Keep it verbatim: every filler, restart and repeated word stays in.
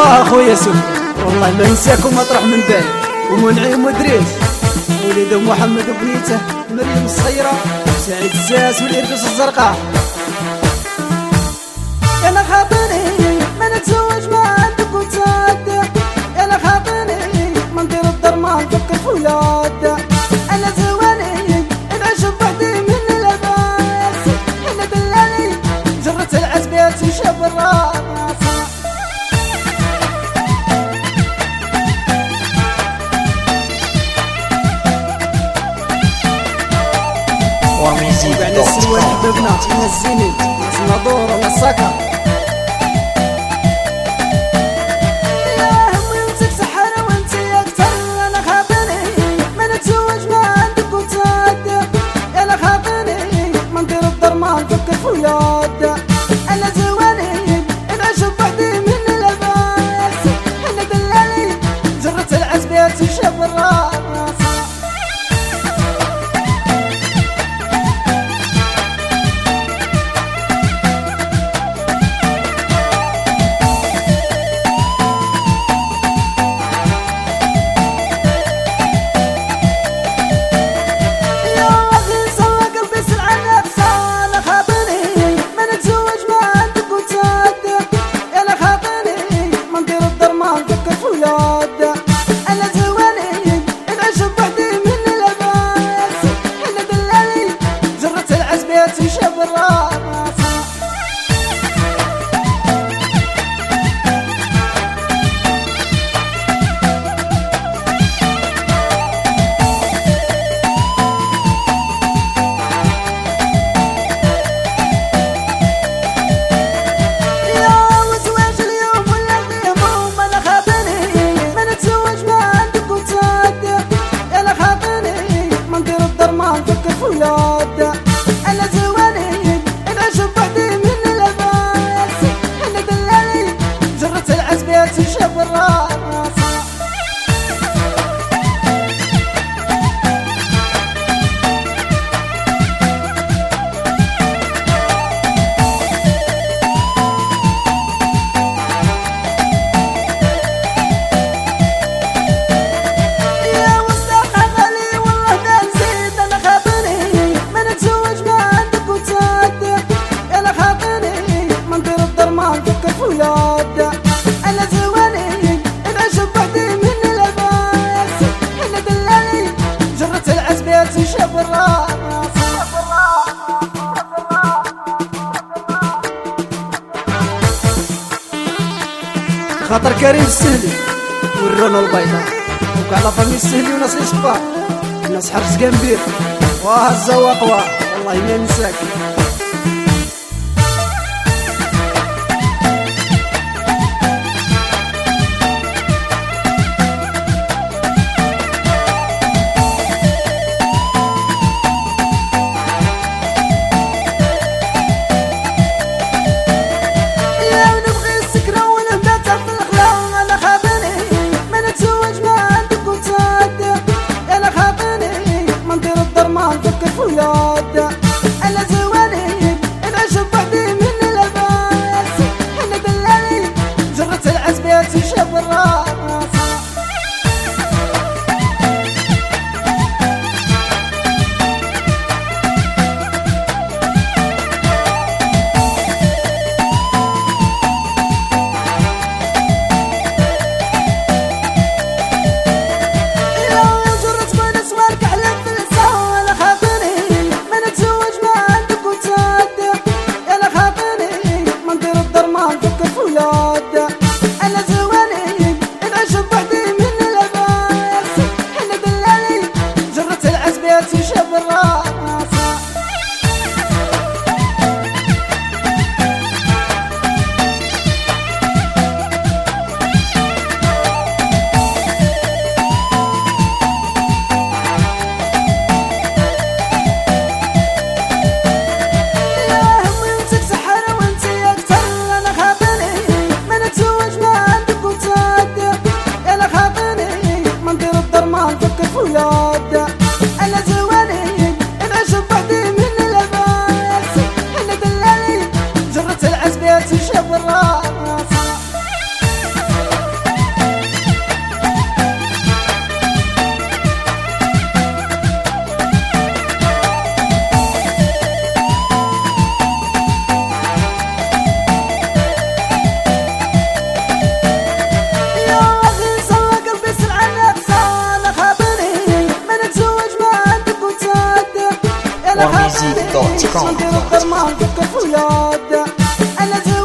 اخويا سفي والله ما ننساكم مطرح من بالي، ومنعم ودريس وليد محمد وبنيته مريم الصغيرة سعيد الساس والإردوس الزرقاء. انا خاطري ما نتزوج ما عندك وتعدى، انا خاطري ما ندير الدار ما نفكر في ولاد، انا زواني نعيش بوحدي من الاباس، انا دلالي جرت العزبات وشاب الراس. وعلى السلوان حبابنا ناس الزينين ناس الناظور وناس السكر. يا همي وانتك سحرة وانت اكتر، انا خاطري ما نتزوج ما عندك وتعدى، انا خاطري ما ندير الدار ما نفكر في ولاد، انا زواني نعيش بوحدي من الاباس، انا دلالي جرت العزبات وشاب الراس. انا زواني نعيش بوحدي من الاباس، انا دلالي جرت العزبات وشاب الراس. انا زواني نعيش بوحدي من الاباس، انا دلالي جرت العزبات وشاب الراس. خاطر كريم السهلي والرونو البيضاء وكاع فامي السهلي وناس الصباح ناس حرس كامبير واه الزواق واه والله ما ننساك. انا زواني دوت كوم. ندير الدار ما نفكر في ولاد. انا